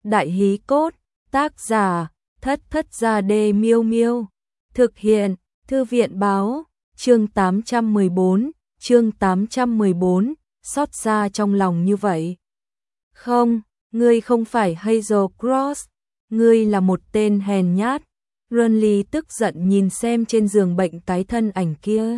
Đại hí cốt, tác giả, Thất Thất Gia Đê Miêu Miêu. Thực hiện, Thư viện báo, chương 814, chương 814, xót xa trong lòng như vậy. Không, ngươi không phải Hazel Cross, ngươi là một tên hèn nhát. Runley tức giận nhìn xem trên giường bệnh cái thân ảnh kia.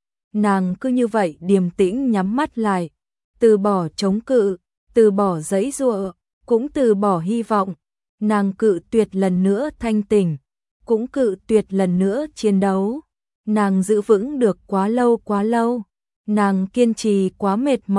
Nàng cứ như vậy điềm tĩnh nhắm mắt lại, từ bỏ chống cự, từ bỏ giãy giụa, cũng từ bỏ hy vọng. Nàng cự tuyệt lần nữa thanh tỉnh, cũng cự tuyệt lần nữa chiến đấu. Nàng giữ vững được quá lâu, nàng kiên trì quá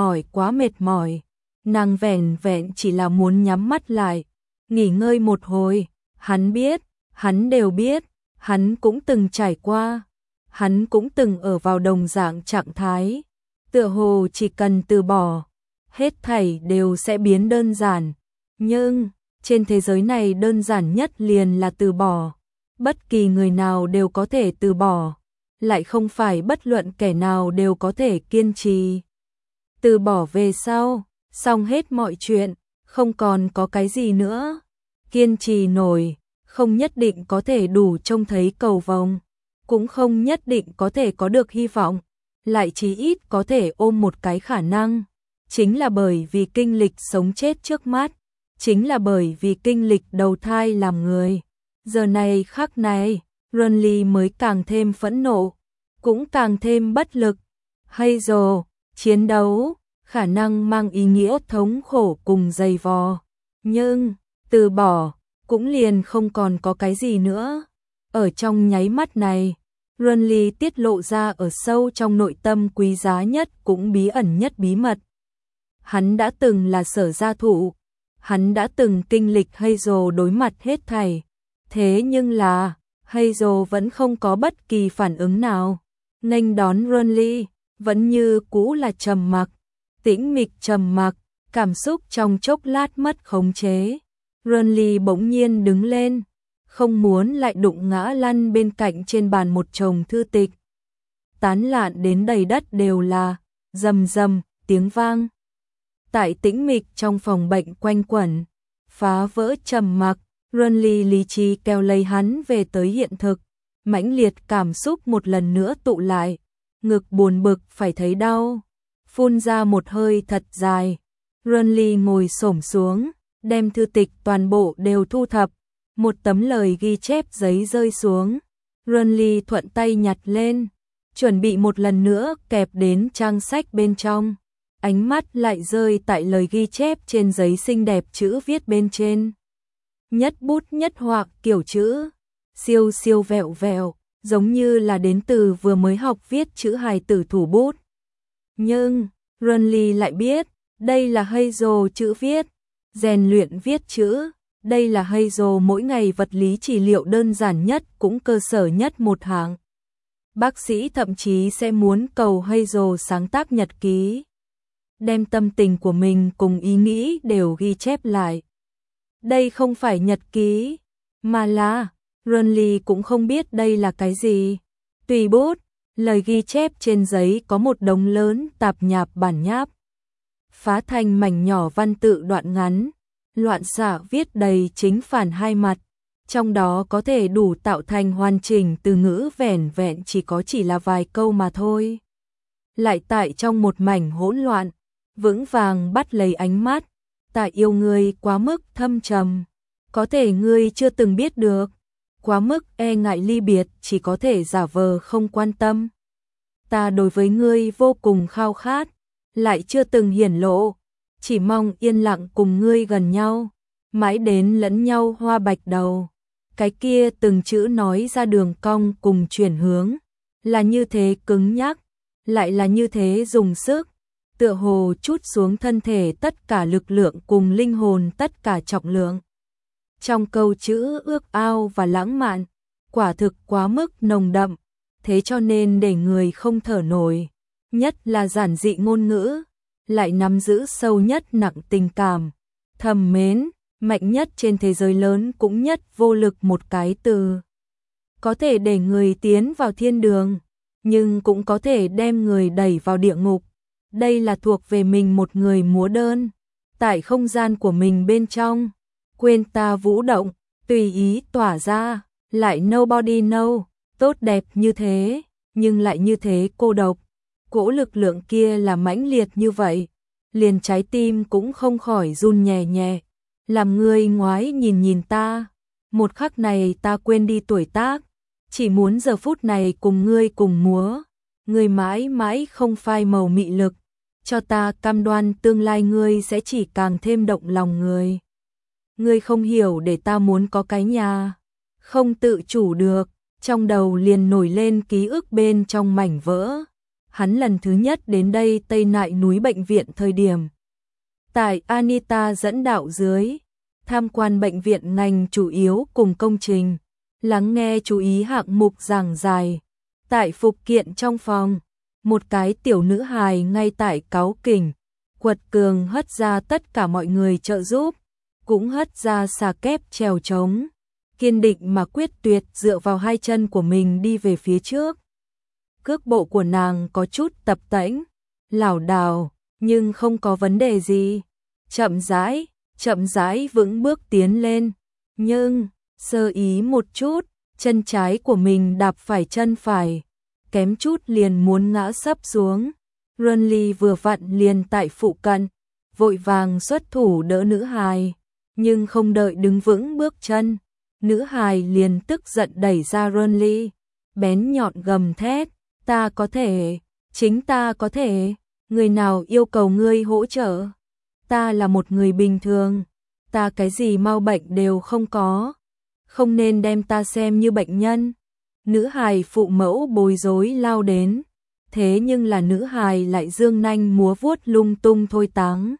mệt mỏi. Nàng vẻn vẹn chỉ là muốn nhắm mắt lại, nghỉ ngơi một hồi. Hắn biết, hắn đều biết, hắn cũng từng trải qua, hắn cũng từng ở vào đồng dạng trạng thái. Tựa hồ chỉ cần từ bỏ, hết thảy đều sẽ biến đơn giản. Nhưng, trên thế giới này đơn giản nhất liền là từ bỏ. Bất kỳ người nào đều có thể từ bỏ, lại không phải bất luận kẻ nào đều có thể kiên trì. Từ bỏ về sau, xong hết mọi chuyện, không còn có cái gì nữa. Kiên trì nổi, không nhất định có thể đủ trông thấy cầu vồng, cũng không nhất định có thể có được hy vọng, lại chí ít có thể ôm một cái khả năng. Chính là bởi vì kinh lịch sống chết trước mắt, chính là bởi vì kinh lịch đầu thai làm người. Giờ này khắc này, Runley mới càng thêm phẫn nộ, cũng càng thêm bất lực. Hazel, chiến đấu, khả năng mang ý nghĩa thống khổ cùng dày vò. Nhưng, từ bỏ, cũng liền không còn có cái gì nữa. Ở trong nháy mắt này, Runley tiết lộ ra ở sâu trong nội tâm quý giá nhất cũng bí ẩn nhất bí mật. Hắn đã từng là Sở gia thụ, hắn đã từng kinh lịch Hazel đối mặt hết thảy. Thế nhưng là, Hazel vẫn không có bất kỳ phản ứng nào. Nghênh đón Runley, vẫn như cũ là trầm mặc, tĩnh mịch trầm mặc, cảm xúc trong chốc lát mất khống chế. Runley bỗng nhiên đứng lên, không muốn lại đụng ngã lăn bên cạnh trên bàn một chồng thư tịch. Tán lạn đến đầy đất đều là rầm rầm tiếng vang. Tại tĩnh mịch trong phòng bệnh quanh quẩn, phá vỡ trầm mặc. Runley lý trí kéo lấy hắn về tới hiện thực. Mãnh liệt cảm xúc một lần nữa tụ lại, ngực buồn bực phải thấy đau, phun ra một hơi thật dài. Runley ngồi xổm xuống, đem thư tịch toàn bộ đều thu thập. Một tấm lời ghi chép giấy rơi xuống. Runley thuận tay nhặt lên, chuẩn bị một lần nữa kẹp đến trang sách bên trong. Ánh mắt lại rơi tại lời ghi chép trên giấy xinh đẹp chữ viết bên trên. Nhất bút nhất họa kiểu chữ, siêu siêu vẹo vẹo, giống như là đến từ vừa mới học viết chữ hài tử thủ bút. Nhưng, Runley lại biết, đây là Hazel chữ viết, rèn luyện viết chữ, đây là Hazel mỗi ngày vật lý trị liệu đơn giản nhất cũng cơ sở nhất một hạng. Bác sĩ thậm chí sẽ muốn cầu Hazel sáng tác nhật ký, đem tâm tình của mình cùng ý nghĩ đều ghi chép lại. Đây không phải nhật ký, mà là, Runley cũng không biết đây là cái gì. Tùy bút, lời ghi chép trên giấy có một đống lớn tạp nhạp bản nháp. Phá thành mảnh nhỏ văn tự đoạn ngắn, loạn xạ viết đầy chính phản hai mặt. Trong đó có thể đủ tạo thành hoàn chỉnh từ ngữ vẻn vẹn chỉ là vài câu mà thôi. Lại tại trong một mảnh hỗn loạn, vững vàng bắt lấy ánh mắt. Ta yêu ngươi quá mức thâm trầm, có thể ngươi chưa từng biết được, quá mức e ngại ly biệt chỉ có thể giả vờ không quan tâm. Ta đối với ngươi vô cùng khao khát, lại chưa từng hiển lộ, chỉ mong yên lặng cùng ngươi gần nhau, mãi đến lẫn nhau hoa bạch đầu. Cái kia từng chữ nói ra đường cong cùng chuyển hướng, là như thế cứng nhắc, lại là như thế dùng sức. Tựa hồ chút xuống thân thể tất cả lực lượng cùng linh hồn tất cả trọng lượng. Trong câu chữ ước ao và lãng mạn, quả thực quá mức nồng đậm, thế cho nên để người không thở nổi. Nhất là giản dị ngôn ngữ, lại nắm giữ sâu nhất nặng tình cảm, thầm mến, mạnh nhất trên thế giới lớn cũng nhất vô lực một cái từ. Có thể để người tiến vào thiên đường, nhưng cũng có thể đem người đẩy vào địa ngục. Đây là thuộc về mình một người múa đơn, tại không gian của mình bên trong, quên ta vũ động, tùy ý tỏa ra, lại nobody know, tốt đẹp như thế, nhưng lại như thế cô độc. Cỗ lực lượng kia là mãnh liệt như vậy, liền trái tim cũng không khỏi run nhẹ nhẹ. Làm người ngoái nhìn nhìn ta, một khắc này ta quên đi tuổi tác, chỉ muốn giờ phút này cùng ngươi cùng múa. Ngươi mãi mãi không phai màu mị lực, cho ta cam đoan tương lai ngươi sẽ chỉ càng thêm động lòng người. Ngươi không hiểu để ta muốn có cái nhà, không tự chủ được, trong đầu liền nổi lên ký ức bên trong mảnh vỡ. Hắn lần thứ nhất đến đây Tây Nại núi bệnh viện thời điểm. Tại Anita dẫn đạo dưới, tham quan bệnh viện ngành chủ yếu cùng công trình, lắng nghe chú ý hạng mục giảng giải. Tại phục kiện trong phòng, một cái tiểu nữ hài ngay tại cáu kỉnh, quật cường hất ra tất cả mọi người trợ giúp, cũng hất ra xà kép trèo trống, kiên định mà quyết tuyệt dựa vào hai chân của mình đi về phía trước. Cước bộ của nàng có chút tập tễnh, lảo đảo, nhưng không có vấn đề gì. Chậm rãi vững bước tiến lên, nhưng sơ ý một chút, chân trái của mình đạp phải chân phải, kém chút liền muốn ngã sấp xuống. Runly vừa vặn liền tại phụ cận, vội vàng xuất thủ đỡ nữ hài, nhưng không đợi đứng vững bước chân, nữ hài liền tức giận đẩy ra Runly, bén nhọn gầm thét, ta có thể, chính ta có thể, người nào yêu cầu ngươi hỗ trợ? Ta là một người bình thường, ta cái gì mau bệnh đều không có, không nên đem ta xem như bệnh nhân. Nữ hài phụ mẫu bối rối lao đến, thế nhưng là nữ hài lại dương nanh múa vuốt lung tung thôi táng.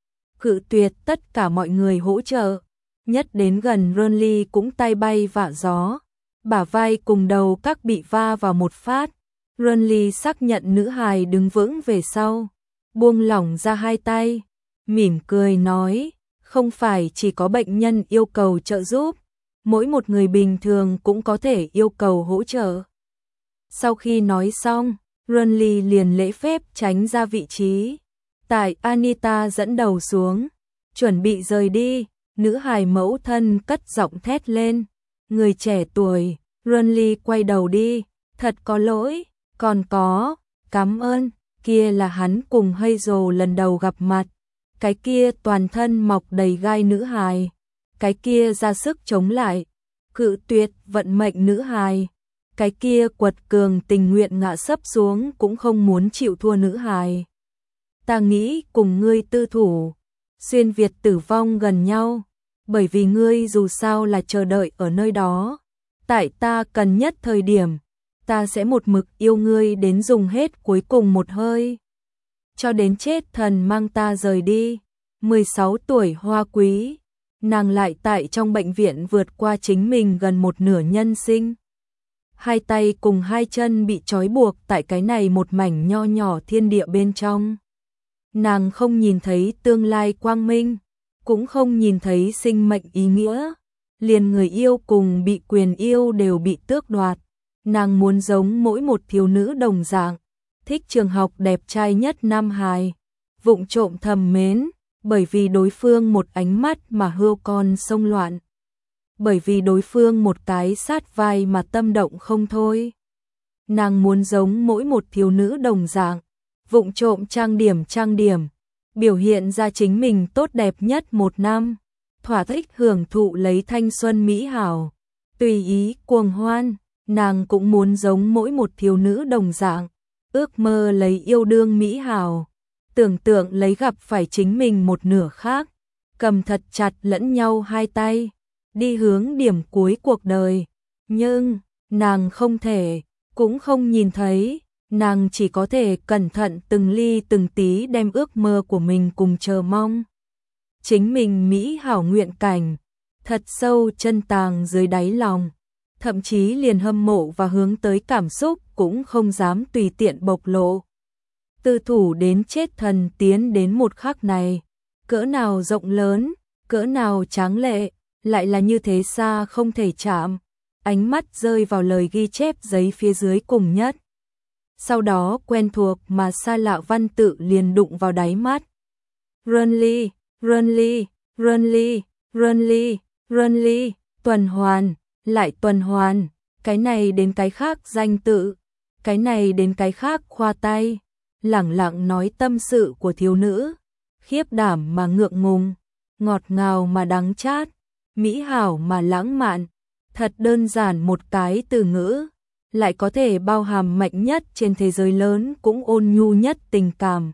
Cự tuyệt tất cả mọi người hỗ trợ, nhất đến gần Runly cũng tay bay vạ gió, bả vai cùng đầu các bị va vào một phát. Runly xác nhận nữ hài đứng vững về sau, buông lỏng ra hai tay, mỉm cười nói, không phải chỉ có bệnh nhân yêu cầu trợ giúp, mỗi một người bình thường cũng có thể yêu cầu hỗ trợ. Sau khi nói xong, Runly liền lễ phép tránh ra vị trí. Tại Anita dẫn đầu xuống, chuẩn bị rời đi, nữ hài mẫu thân cất giọng thét lên. Người trẻ tuổi, Runly quay đầu đi, thật có lỗi, còn có, cảm ơn, kia là hắn cùng Hazel lần đầu gặp mặt. Cái kia toàn thân mọc đầy gai nữ hài, cái kia ra sức chống lại, cự tuyệt vận mệnh nữ hài, cái kia quật cường tình nguyện ngã sấp xuống cũng không muốn chịu thua nữ hài. Ta nghĩ cùng ngươi tư thủ, xuyên việt tử vong gần nhau, bởi vì ngươi dù sao là chờ đợi ở nơi đó, tại ta cần nhất thời điểm, ta sẽ một mực yêu ngươi đến dùng hết cuối cùng một hơi. Cho đến chết thần mang ta rời đi. 16 tuổi hoa quý, nàng lại tại trong bệnh viện vượt qua chính mình gần một nửa nhân sinh. Hai tay cùng hai chân bị trói buộc tại cái này một mảnh nho nhỏ thiên địa bên trong. Nàng không nhìn thấy tương lai quang minh, cũng không nhìn thấy sinh mệnh ý nghĩa, liền người yêu cùng bị quyền yêu đều bị tước đoạt. Nàng muốn giống mỗi một thiếu nữ đồng dạng, thích trường học đẹp trai nhất nam hài, vụng trộm thầm mến, bởi vì đối phương một ánh mắt mà hươu con sông loạn, bởi vì đối phương một cái sát vai mà tâm động không thôi. Nàng muốn giống mỗi một thiếu nữ đồng dạng, vụng trộm trang điểm, biểu hiện ra chính mình tốt đẹp nhất một năm, thỏa thích hưởng thụ lấy thanh xuân mỹ hảo, tùy ý cuồng hoan. Nàng cũng muốn giống mỗi một thiếu nữ đồng dạng, ước mơ lấy yêu đương mỹ hảo, tưởng tượng lấy gặp phải chính mình một nửa khác, cầm thật chặt lẫn nhau hai tay, đi hướng điểm cuối cuộc đời. Nhưng, nàng không thể, cũng không nhìn thấy, nàng chỉ có thể cẩn thận từng ly từng tí đem ước mơ của mình cùng chờ mong. Chính mình mỹ hảo nguyện cảnh, thật sâu chân tàng dưới đáy lòng. Thậm chí liền hâm mộ và hướng tới cảm xúc cũng không dám tùy tiện bộc lộ. Tư thủ đến chết thần tiến đến một khắc này, cỡ nào rộng lớn, cỡ nào tráng lệ, lại là như thế xa không thể chạm. Ánh mắt rơi vào lời ghi chép giấy phía dưới cùng nhất. Sau đó quen thuộc mà xa lạ văn tự liền đụng vào đáy mắt. Runly, Runly, Runly, Runly, tuần hoàn, lại tuần hoàn, cái này đến cái khác danh tự, cái này đến cái khác khoa tay, lẳng lặng nói tâm sự của thiếu nữ, khiếp đảm mà ngượng ngùng, ngọt ngào mà đắng chát, mỹ hảo mà lãng mạn, thật đơn giản một cái từ ngữ, lại có thể bao hàm mạnh nhất trên thế giới lớn cũng ôn nhu nhất tình cảm.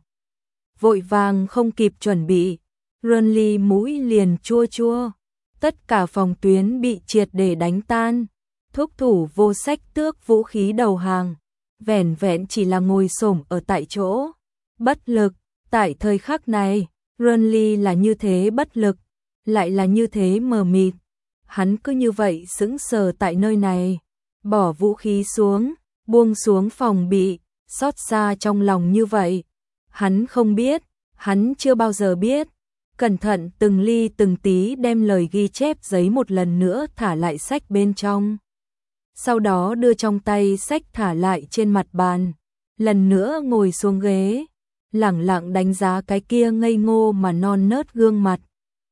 Vội vàng không kịp chuẩn bị, Runly mũi liền chua chua, tất cả phòng tuyến bị triệt để đánh tan, thúc thủ vô sách tước vũ khí đầu hàng, vẻn vẹn chỉ là ngồi xổm ở tại chỗ, bất lực. Tại thời khắc này, Runly là như thế bất lực, lại là như thế mờ mịt. Hắn cứ như vậy sững sờ tại nơi này, bỏ vũ khí xuống, buông xuống phòng bị, xót xa trong lòng như vậy. Hắn không biết, hắn chưa bao giờ biết. Cẩn thận từng ly từng tí đem lời ghi chép giấy một lần nữa thả lại sách bên trong. Sau đó đưa trong tay sách thả lại trên mặt bàn, lần nữa ngồi xuống ghế, lẳng lặng đánh giá cái kia ngây ngô mà non nớt gương mặt.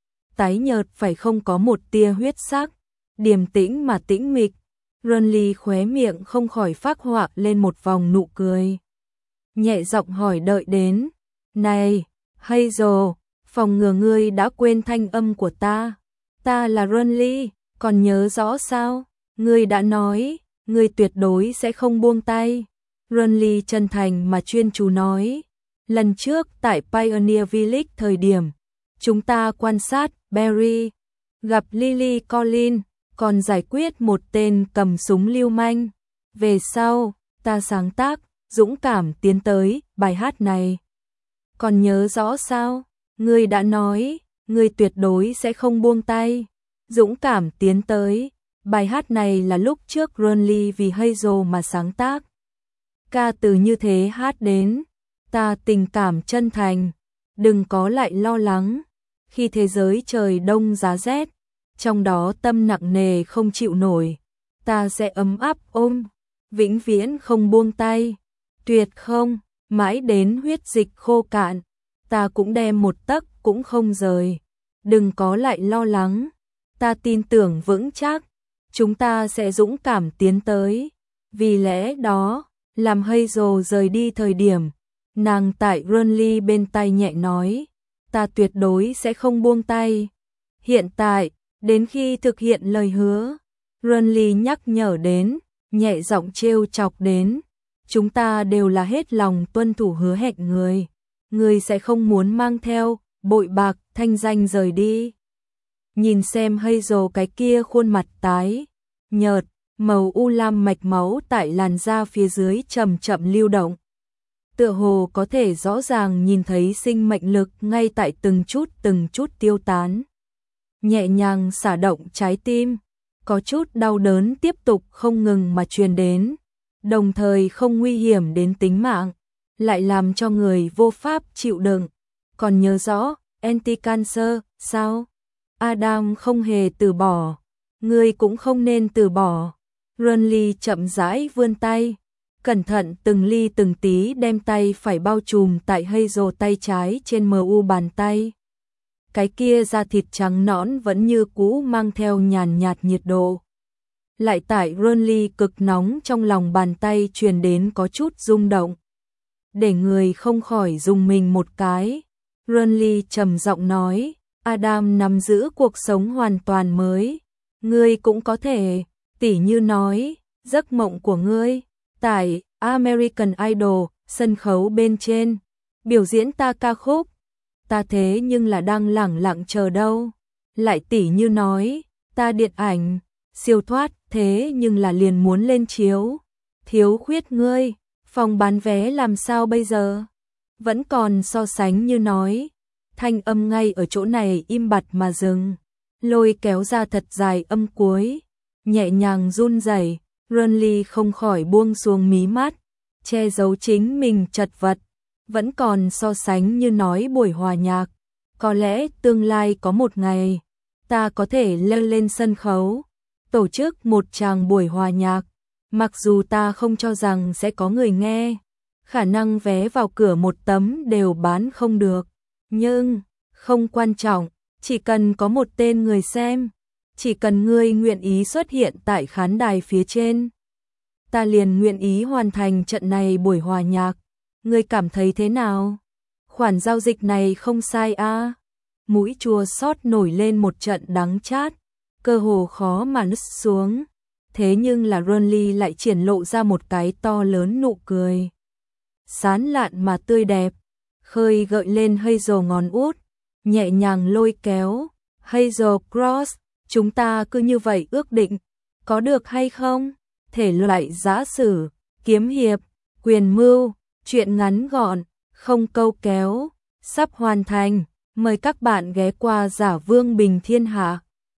Tái nhợt phải không có một tia huyết sắc, điềm tĩnh mà tĩnh mịch. Runly khóe miệng không khỏi phác họa lên một vòng nụ cười. Nhẹ giọng hỏi đợi đến, này, Hazel, phòng ngừa ngươi đã quên thanh âm của ta. Ta là Runly, còn nhớ rõ sao? Ngươi đã nói, ngươi tuyệt đối sẽ không buông tay. Runly chân thành mà chuyên chú nói. Lần trước tại Pioneer Village thời điểm, chúng ta quan sát Barry, gặp Lily Collins, còn giải quyết một tên cầm súng lưu manh. Về sau, ta sáng tác, dũng cảm tiến tới, bài hát này. Còn nhớ rõ sao? Ngươi đã nói, ngươi tuyệt đối sẽ không buông tay. Dũng cảm tiến tới, bài hát này là lúc trước Runly vì Hazel mà sáng tác. Ca từ như thế hát đến, ta tình cảm chân thành, đừng có lại lo lắng. Khi thế giới trời đông giá rét, trong đó tâm nặng nề không chịu nổi, ta sẽ ấm áp ôm, vĩnh viễn không buông tay. Tuyệt không, mãi đến huyết dịch khô cạn, ta cũng đem một tấc cũng không rời. Đừng có lại lo lắng, ta tin tưởng vững chắc, chúng ta sẽ dũng cảm tiến tới. Vì lẽ đó, làm Hazel rời đi thời điểm, nàng tại Runly bên tai nhẹ nói, ta tuyệt đối sẽ không buông tay. Hiện tại, đến khi thực hiện lời hứa, Runly nhắc nhở đến, nhẹ giọng trêu chọc đến, chúng ta đều là hết lòng tuân thủ hứa hẹn người. Người sẽ không muốn mang theo bội bạc thanh danh rời đi. Nhìn xem Hazel cái kia khuôn mặt tái nhợt, màu u lam mạch máu tại làn da phía dưới chậm chậm lưu động. Tựa hồ có thể rõ ràng nhìn thấy sinh mệnh lực ngay tại từng chút tiêu tán. Nhẹ nhàng xả động trái tim, có chút đau đớn tiếp tục không ngừng mà truyền đến, đồng thời không nguy hiểm đến tính mạng, lại làm cho người vô pháp chịu đựng. Còn nhớ rõ, anti-cancer, sao? Adam không hề từ bỏ, ngươi cũng không nên từ bỏ. Runly chậm rãi vươn tay, cẩn thận từng ly từng tí đem tay phải bao trùm tại Hazel tay trái trên mu bàn tay. Cái kia da thịt trắng nõn vẫn như cũ mang theo nhàn nhạt nhiệt độ. Lại tại Runly cực nóng trong lòng bàn tay truyền đến có chút rung động. Để người không khỏi rùng mình một cái. Runly trầm giọng nói, Adam nắm giữ cuộc sống hoàn toàn mới. Ngươi cũng có thể, tỉ như nói, giấc mộng của ngươi, tại American Idol, sân khấu bên trên, biểu diễn ta ca khúc. Ta thế nhưng là đang lẳng lặng chờ đâu. Lại tỉ như nói, ta điện ảnh, siêu thoát, thế nhưng là liền muốn lên chiếu. Thiếu khuyết ngươi, phòng bán vé làm sao bây giờ? Vẫn còn so sánh như nói. Thanh âm ngay ở chỗ này im bặt mà dừng. Lôi kéo ra thật dài âm cuối. Nhẹ nhàng run rẩy. Runly không khỏi buông xuống mí mắt, che giấu chính mình chật vật. Vẫn còn so sánh như nói buổi hòa nhạc. Có lẽ tương lai có một ngày, ta có thể leo lên sân khấu, tổ chức một tràng buổi hòa nhạc. Mặc dù ta không cho rằng sẽ có người nghe, khả năng vé vào cửa một tấm đều bán không được. Nhưng, không quan trọng, Chỉ cần có một tên người xem, chỉ cần ngươi nguyện ý xuất hiện tại khán đài phía trên, ta liền nguyện ý hoàn thành trận này buổi hòa nhạc. Ngươi cảm thấy thế nào? Khoản giao dịch này không sai a. Mũi chua xót nổi lên một trận đắng chát, cơ hồ khó mà nuốt xuống. Thế nhưng là Ronly lại triển lộ ra một cái to lớn nụ cười. Sán lạn mà tươi đẹp, khơi gợi lên Hazel ngón út, nhẹ nhàng lôi kéo. Hazel Cross, chúng ta cứ như vậy ước định, có được hay không? Thể loại giã sử, kiếm hiệp, quyền mưu, truyện ngắn gọn, không câu kéo, sắp hoàn thành. Mời các bạn ghé qua Giả Vương Bình Thiên Hạ.